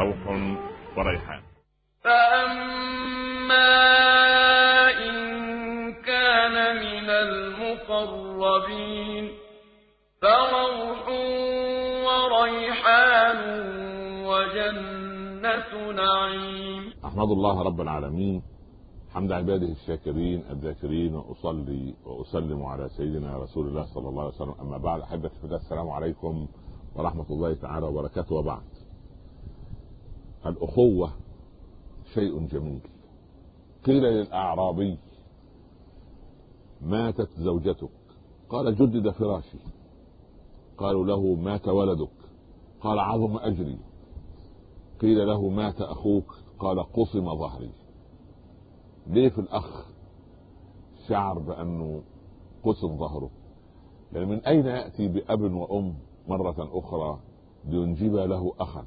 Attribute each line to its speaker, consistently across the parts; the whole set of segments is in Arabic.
Speaker 1: روح وريحان.
Speaker 2: فأما إن كان من المقربين فروح وريحان وجنة نعيم.
Speaker 3: أحمد الله رب العالمين حمد عباده الشاكرين الذاكرين، وأصلي وأسلم على سيدنا رسول الله صلى الله عليه وسلم. أما بعد، أحبتي في الله، السلام عليكم ورحمة الله تعالى وبركاته. وبعد، الأخوة شيء جميل. قيل للأعرابي: ماتت زوجتك؟ قال: جدد فراشي. قالوا له: مات ولدك؟ قال: عظم أجري. قيل له: مات أخوك؟ قال: قصم ظهري. ليه في الأخ شعر بأنه قسم ظهره؟ لأن من أين يأتي بأب وأم مرة أخرى لينجب له أخا؟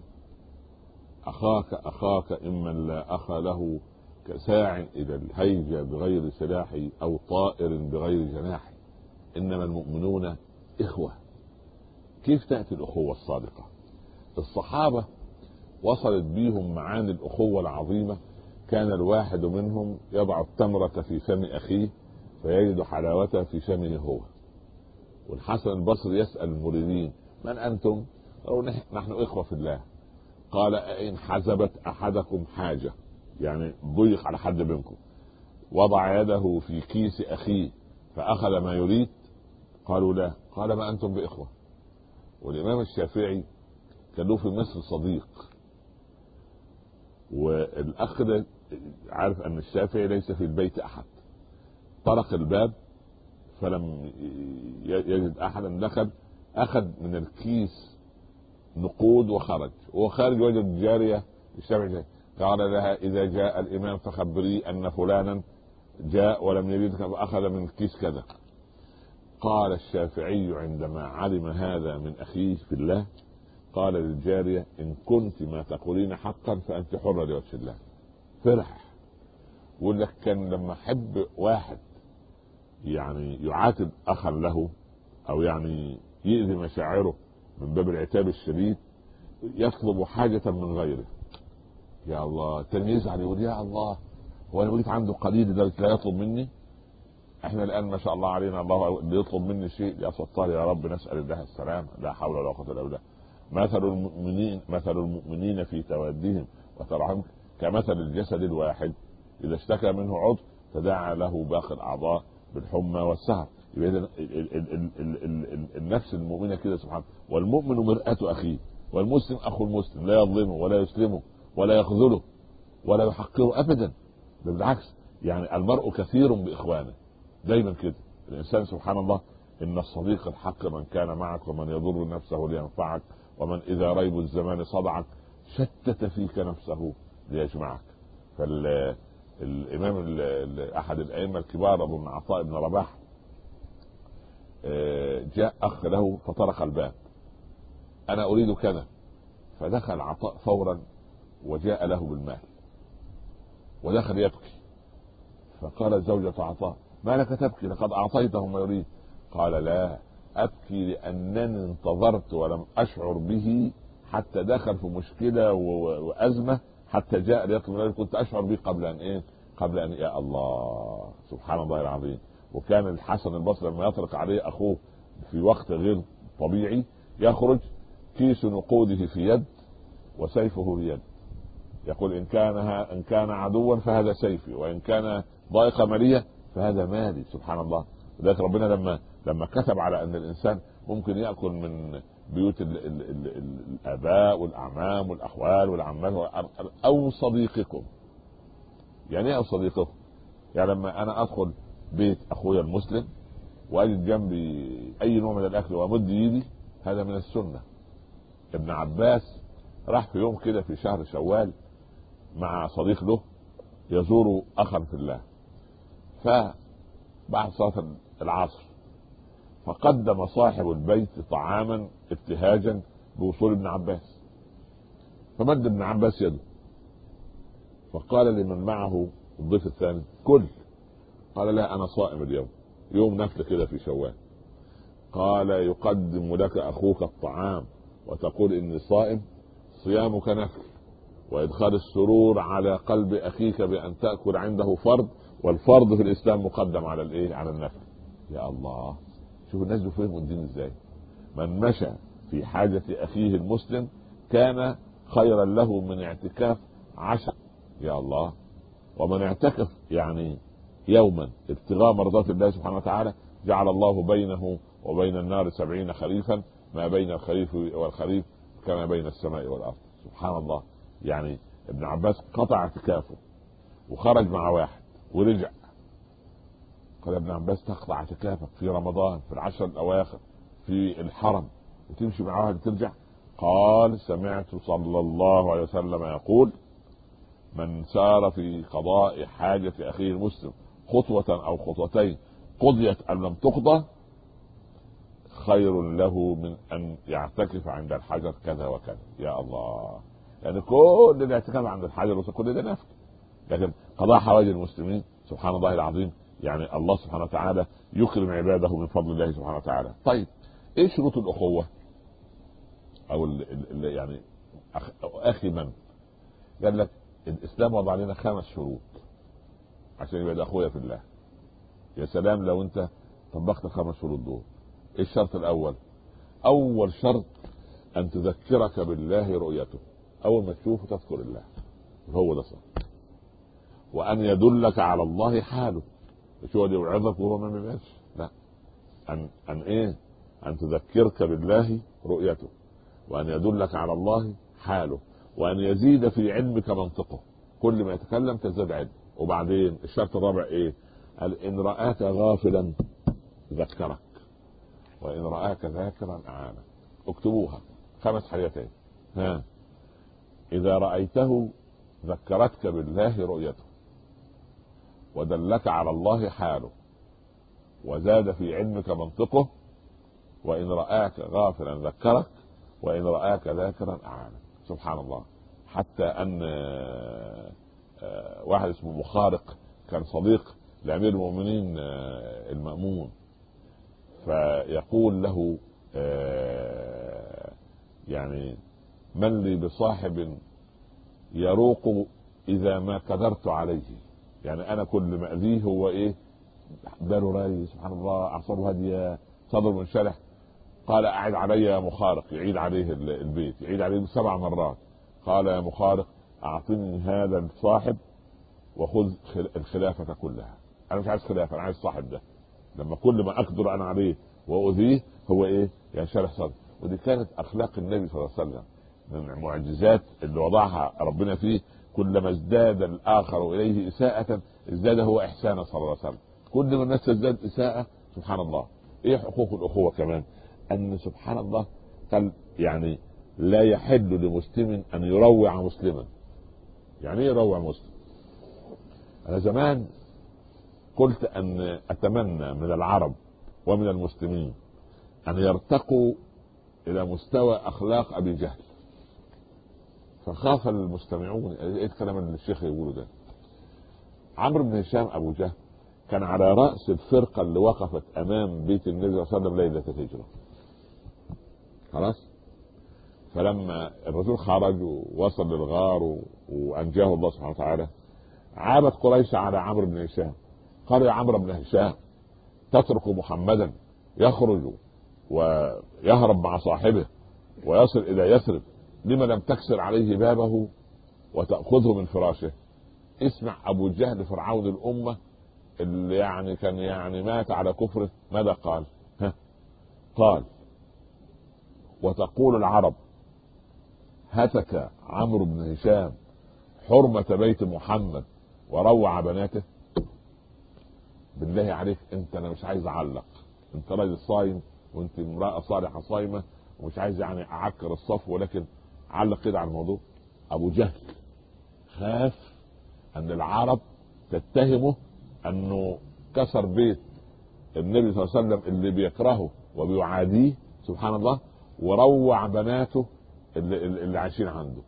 Speaker 3: أخاك إمن لا أخ له، كساع إلى الهيجة بغير سلاح أو طائر بغير جناح، إنما المؤمنون إخوة. كيف تأتي الأخوة الصادقة؟ الصحابة وصلت بيهم معاني الأخوة العظيمة. كان الواحد منهم يضع التمرة في فم أخيه فيجد حلاوتها في فمه هو. والحسن البصري يسأل المريدين: من أنتم؟ قالوا: نحن إخوة في الله. قال: إن حزبت أحدكم حاجة، يعني ضيق على حد منكم، وضع يده في كيس أخيه فأخذ ما يريد؟ قالوا: لا. قال: ما أنتم بإخوة. والإمام الشافعي كان له في مصر صديق، والأخ ده عارف أن الشافعي ليس في البيت أحد، طرق الباب فلم يجد أحدا، دخل أخذ من الكيس نقود وخرج، وخارج وجد جارية الشافعي، قال لها: إذا جاء الإمام فخبري أن فلانا جاء ولم يجدك فأخذ من الكيس كذا. قال الشافعي عندما علم هذا من أخيه في الله، قال للجارية: إن كنت ما تقولين حقا فأنت حرة لوجه الله. فرح. يقول لك: كان لما حب واحد يعني يعاتب أخا له أو يعني يؤذي مشاعره من باب العتاب الشديد، يطلب حاجة من غيره، يا الله. تاني يزعل يقول: يا الله، هو انا بقيت عنده قليل لدرجة لا يطلب مني؟ احنا الان ما شاء الله علينا، الله اللي يطلب مني شيء يا ستار يا رب نسأل الله السلام، لا حول ولا قوة الا بالله. مثل المؤمنين في توادهم وترحمهم كمثل الجسد الواحد اذا اشتكى منه عضو تداعى له باقي الاعضاء بالحمى والسهر. يبقى النفس المؤمنة كده سبحانه. والمؤمن مرآة اخيه، والمسلم اخو المسلم، لا يظلمه ولا يسلمه ولا يخذله ولا يحقره ابدا، بالعكس. يعني المرء كثير باخوانه، دايما كده الانسان سبحان الله. ان الصديق الحق من كان معك ومن يضر نفسه لينفعك ومن اذا ريب الزمان صدعك شتت فيك نفسه ليجمعك. فالامام احد الائمه الكبار ابو عطاء بن رباح جاء اخ له فطرق الباب: انا اريد كذا. فدخل عطاء فورا وجاء له بالمال ودخل يبكي. فقال زوجة عطاء: ما لك تبكي؟ لقد اعطيته ما يريد. قال: لا، ابكي لانني انتظرت ولم اشعر به حتى دخل في مشكلة وازمة حتى جاء ليطلب مني، كنت اشعر به قبل ان يا الله سبحان الله العظيم. وكان الحسن البصري لما يطلق عليه اخوه في وقت غير طبيعي يخرج كيس نقوده في يد وسيفه بيد، يقول: إن كان عدوا فهذا سيفي، وإن كان ضائقة مالية فهذا مالي. سبحان الله. لذلك ربنا لما كتب على أن الإنسان ممكن يأكل من بيوت الآباء والأعمام والأخوال والعمات أو صديقكم. يعني أو صديقكم، يعني لما أنا أدخل بيت أخويا المسلم وأجد جنبي أي نوع من الأكل وأمد يدي، هذا من السنة. ابن عباس راح في يوم كده في شهر شوال مع صديق له يزور اخا في الله، فبعد صلاة العصر فقدم صاحب البيت طعاما ابتهاجا بوصول ابن عباس، فمد ابن عباس يده فقال لمن معه الضيف الثاني: كل. قال: لا، انا صائم اليوم، يوم نفل كده في شوال. قال: يقدم لك اخوك الطعام وتقول اني صائم؟ صيامك نفل وإدخال السرور على قلب أخيك بأن تأكل عنده فرض، والفرض في الإسلام مقدم على الإيه؟ على النفل. يا الله، شوف الناس بيفهموا الدين إزاي. من مشى في حاجة أخيه المسلم كان خيرا له من اعتكاف 10. يا الله. ومن اعتكف يعني يوما ابتغاء مرضات الله سبحانه وتعالى جعل الله بينه وبين النار 70 خريفا، ما بين الخريف والخريف كما بين السماء والأرض. سبحان الله. يعني ابن عباس قطع اعتكافه وخرج مع واحد ورجع، قال ابن عباس تقطع اعتكافك في رمضان في العشر الأواخر في الحرم وتمشي مع واحد ترجع؟ قال سمعت صلى الله عليه وسلم يقول من سار في قضاء حاجة أخيه المسلم خطوة أو خطوتين قضيت أم لم تقضى خير له من أن يعتكف عند الحجر كذا وكذا. يا الله. يعني كل الاعتكاف عند الحجر كل ده نفل، لكن قضاء حوائج المسلمين سبحان الله العظيم. يعني الله سبحانه وتعالى يكرم عباده من فضل الله سبحانه وتعالى. طيب ايه شروط الأخوة او يعني اخي من؟ قال لك الاسلام وضع لنا 5 شروط عشان يبقى ده اخويا في الله. يا سلام لو انت طبقت ال5 شروط دول. ايه الشرط الاول؟ اول شرط ان تذكرك بالله رؤيته، اول ما تشوفه تذكر الله، هو ده صح. وان يدلك على الله حاله، مش هو اللي يوعظك وهو ما بيعملش، لا. ان ايه؟ ان تذكرك بالله رؤيته، وان يدلك على الله حاله، وان يزيد في علمك منطقه، كل ما يتكلم تزداد علم. وبعدين الشرط الرابع ايه؟ قال ان رآك غافلا ذكرك، وان رآك ذاكرا اعانك. اكتبوها 5 حاجتين. ها، اذا رأيته ذكرتك بالله رؤيته، ودلك على الله حاله، وزاد في علمك منطقه، وإن رآك غافلا ذكرك، وإن رآك ذاكرا أعانك. سبحان الله. حتى أن واحد اسمه مخارق كان صديق لأمير المؤمنين المأمون، فيقول له يعني من لي بصاحب يروق إذا ما قدرت عليه. يعني أنا كل ما أذيه هو إيه؟ باله راي، سبحان الله، أعصابه هادية، صدره منشرح. قال أعد علي يا مخارق، يعيد عليه البيت، يعيد عليه 7 مرات. قال يا مخارق أعطني هذا الصاحب وخذ الخلافة كلها. أنا مش عايز خلافة، أنا عايز صاحب ده، لما كل ما أقدر أنا عليه وأذيه هو إيه؟ ينشرح صدره. ودي كانت أخلاق النبي صلى الله عليه وسلم، من المعجزات اللي وضعها ربنا فيه. كلما ازداد الآخر إليه إساءة ازداد هو إحسانا صلى الله عليه وسلم. كل ما الناس تزداد إساءة سبحان الله. إيه حقوق الأخوة كمان؟ أن سبحان الله قال يعني لا يحل لمسلم أن يروع مسلما. يعني إيه يروع مسلم؟ أنا زمان قلت أن أتمنى من العرب ومن المسلمين أن يرتقوا إلى مستوى أخلاق أبي جهل، فخاف المستمعون ايه الكلام اللي الشيخ يقوله ده. عمرو بن هشام ابو جهل كان على رأس الفرقة اللي وقفت امام بيت النبي صلى الله عليه وسلم ليلة الهجرة. خلاص، فلما الرسول خرج ووصل للغار وانجاه الله سبحانه وتعالى، عابت قريش على عمرو بن هشام. قال يا عمرو بن هشام تترك محمدا يخرج ويهرب مع صاحبه ويصل الى يثرب، لما لم تكسر عليه بابه وتأخذه من فراشه؟ اسمع ابو جهل فرعون الامة اللي يعني كان يعني مات على كفره، ماذا قال؟ قال وتقول العرب هتك عمرو بن هشام حرمة بيت محمد وروع بناته. بالله عليك انت، انا مش عايز اعلق، انت راجل صايم وانت امرأة صالحة صايمة ومش عايز يعني اعكر الصف، ولكن علق كده على الموضوع. ابو جهل خاف ان العرب تتهمه انه كسر بيت النبي صلى الله عليه وسلم اللي بيكرهه وبيعاديه سبحان الله، وروع بناته اللي عايشين عنده.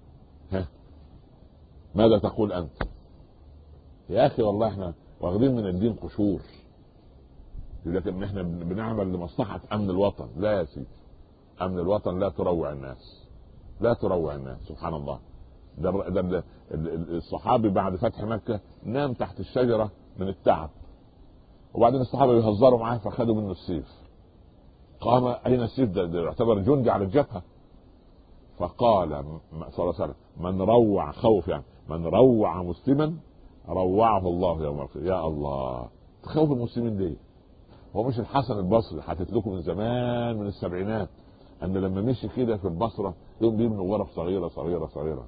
Speaker 3: ماذا تقول انت يا اخي؟ والله احنا واخدين من الدين قشور، لكن احنا بنعمل لمصلحة امن الوطن. لا يا سيدي، امن الوطن لا تروع الناس، لا تروع الناس سبحان الله. ده الصحابي بعد فتح مكة نام تحت الشجرة من التعب، وبعدين الصحابة يهزروا معاه فخدوا منه السيف. قام أين السيف؟ ده يعتبر جندي على الجبهة. فقال صلى الله عليه وسلم من روع خوف، يعني من روع مسلما روعه الله يوم القيامة. يا الله، تخوف المسلمين ليه؟ هو مش الحسن البصري حكيت لكم من زمان من السبعينات ان لما مشي كده في البصره يوم بيبنوا غرف صغيره صغيره صغيره،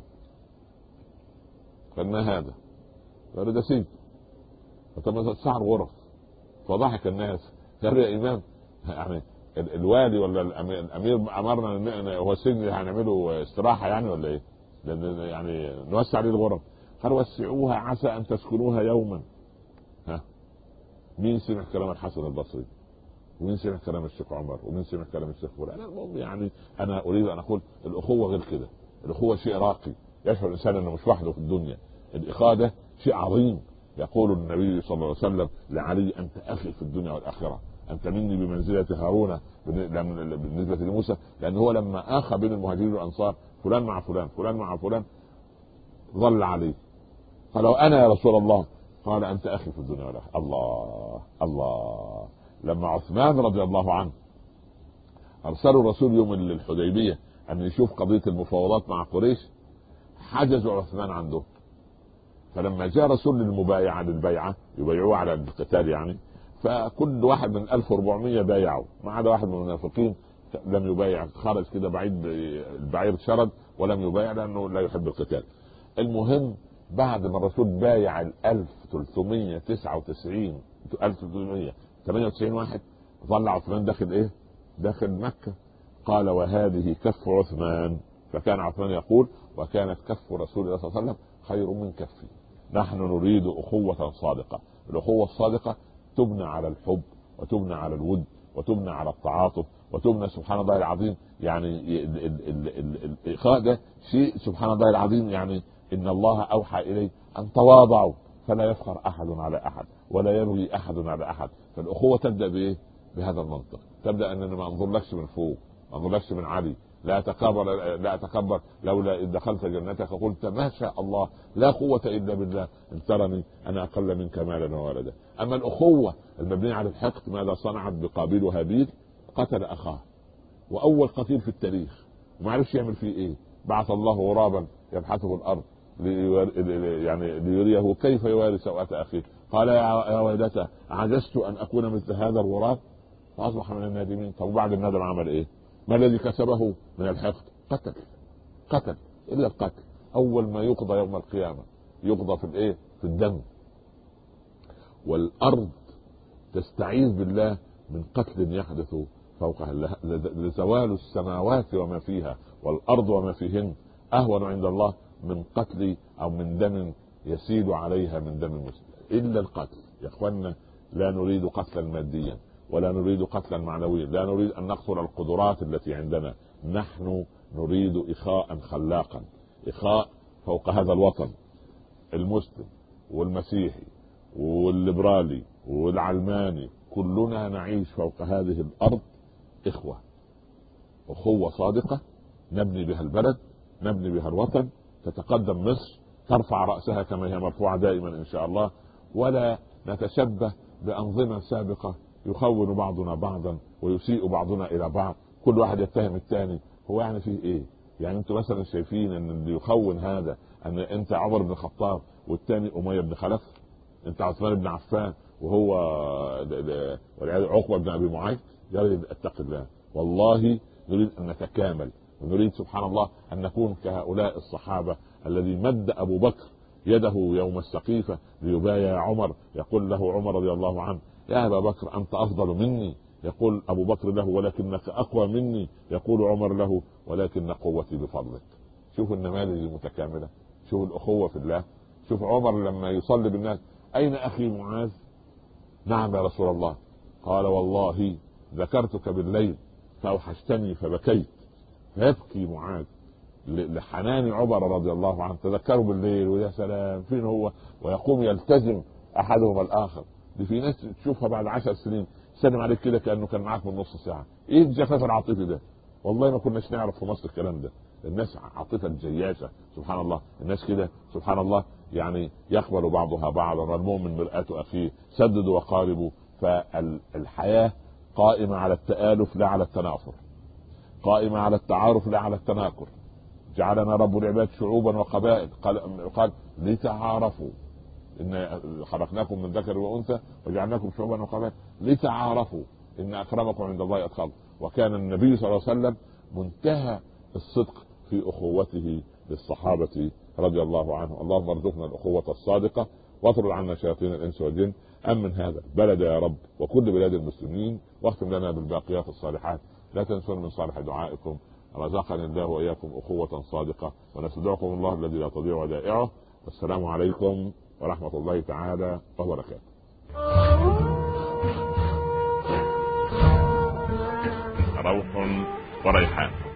Speaker 3: قال ما هذا؟ قالوا ده سجن. فطب تسعر غرف. فضحك الناس، قالوا يا امام يعني الوالي ولا الامير امرنا هو السجن هنعمله استراحه يعني ولا ايه؟ يعني نوسع عليه الغرف. قال وسعوها عسى ان تسكنوها يوما. ها، مين سمع كلام الحسن البصري؟ ومين سمع كلام الشيخ عمر؟ ومين سمع كلام الشيخ فلان؟ المهم يعني انا اريد ان اقول الاخوه غير كده. الاخوه شيء راقي يشعر الانسان انه مش وحده في الدنيا. الاخاء ده شيء عظيم. يقول النبي صلى الله عليه وسلم لعلي انت اخي في الدنيا والاخره، انت مني بمنزله هارون بالنسبه لموسى، لان هو لما اخى بين المهاجرين والانصار فلان مع فلان فلان مع فلان ظل عليه. قال انا يا رسول الله، قال انت اخي في الدنيا والاخره. الله الله. لما عثمان رضي الله عنه ارسلوا الرسول يوم الحديبيه ان يشوف قضيه المفاوضات مع قريش، حجزوا عثمان عنده. فلما جاء رسول للبيعه يبايعوه على القتال يعني، فكل واحد من 1400 بايعوا ما عدا واحد من المنافقين لم يبايع، خرج كده بعيد، البعير شرد ولم يبايع لانه لا يحب القتال. المهم بعد ما الرسول بايع 1398 واحد، ظل عثمان داخل ايه؟ داخل مكة. قال وهذه كف عثمان. فكان عثمان يقول وكانت كف رسول الله صلى الله عليه وسلم خير من كفي. نحن نريد أخوة صادقة. الأخوة الصادقة تبنى على الحب، وتبنى على الود، وتبنى على التعاطف، وتبنى سبحان الله العظيم يعني الإخاء ده شيء سبحان الله العظيم. يعني إن الله أوحى إليه أن تواضعوا فلا يفخر أحد على أحد ولا يبغي أحد على أحد. فالأخوة تبدأ بإيه؟ بهذا المنطق. تبدأ أننا ما انظرلكش من فوق، ما انظرلكش من علي، لا أتكبر لولا إذ دخلت جنتك قلت ما شاء الله لا قوة إلا بالله إن ترني أنا أقل منك مالا وولدا. أما الأخوة المبنية على الحقد ماذا صنعت بقابيل وهابيل؟ قتل أخاه، وأول قتيل في التاريخ، وما عرفش يعمل فيه إيه. بعث الله غرابا يبحثه الأرض يعني ليريه كيف يواري سوءة أخيه. قال يا ويلتى عجزت أن أكون مثل هذا الغراب فأصبح من النادمين. طب وبعد الندم عمل إيه؟ ما الذي كسبه من الحقد؟ قتل إلا القتل. أول ما يقضى يوم القيامة يقضى في الإيه؟ في الدم. والأرض تستعيذ بالله من قتل يحدث فوقها، لزوال السماوات وما فيها والأرض وما فيهن أهون عند الله من قتل أو من دم يسيل عليها من دم مسلم. إلا القتل يا إخواننا. لا نريد قتلا ماديا ولا نريد قتلا معنويا، لا نريد أن نقتل القدرات التي عندنا. نحن نريد إخاء خلاقا، إخاء فوق هذا الوطن. المسلم والمسيحي والليبرالي والعلماني كلنا نعيش فوق هذه الأرض إخوة. أخوة صادقة نبني بها البلد، نبني بها الوطن. تتقدم مصر ترفع رأسها كما هي مرفوعة دائما إن شاء الله، ولا نتشبه بأنظمة سابقة يخون بعضنا بعضا ويسيء بعضنا إلى بعض. كل واحد يتهم الثاني. هو يعني فيه إيه؟ يعني أنتم مثلا شايفين أن اللي يخون هذا أن أنت عمر بن الخطاب والثاني أمية بن خلف، أنت عثمان بن عفان وهو عقبة بن أبي معيط. يريد اتق الله. والله نريد أن نتكامل، ونريد سبحان الله أن نكون كهؤلاء الصحابة الذي مد أبو بكر يده يوم السقيفة ليبايع عمر. يقول له عمر رضي الله عنه يا أبا بكر أنت أفضل مني. يقول أبو بكر له ولكنك أقوى مني. يقول عمر له ولكن قوتي بفضلك. شوف النماذج المتكاملة، شوف الأخوة في الله. شوف عمر لما يصلي بالناس أين أخي معاذ؟ نعم يا رسول الله. قال والله ذكرتك بالليل فأوحشتني فبكيت. فيبكي معاذ لحنان عمر رضي الله عنه. تذكروا بالليل ويا سلام فين هو، ويقوم يلتزم أحدهما الآخر. دي في ناس تشوفها بعد 10 سنين سلم عليك كده كأنه كان معاك من نص ساعة. ايه الجفاف العاطفي ده؟ والله ما كناش نعرف في مصر الكلام ده. الناس عاطفه جياشه سبحان الله. الناس كده سبحان الله يعني يقبل بعضها بعضا، والمؤمن مرآة اخيه، سددوا وقاربوا. فالحياه قائمه على التآلف لا على التنافر، قائمه على التعارف لا على التناكر. جعلنا رب العباد شعوبا وقبائل، قال لتعارفوا، إن خلقناكم من ذكر وأنثى وجعلناكم شعوبا وقبائل لتعارفوا إن أكرمكم عند الله أتقاكم. وكان النبي صلى الله عليه وسلم منتهى الصدق في أخوته للصحابة رضي الله عنهم. اللهم ارزقنا الأخوة الصادقة واطرد عنا شياطين الإنس والجن. أمن هذا البلد يا رب وكل بلاد المسلمين، واختم لنا بالباقيات الصالحات. لا تنسون من صالح دعائكم. رزقني الله وإياكم أخوة صادقة، ونستودعكم الله الذي لا تضيع ودائعه. والسلام عليكم ورحمة الله تعالى وبركاته. روح وريحان.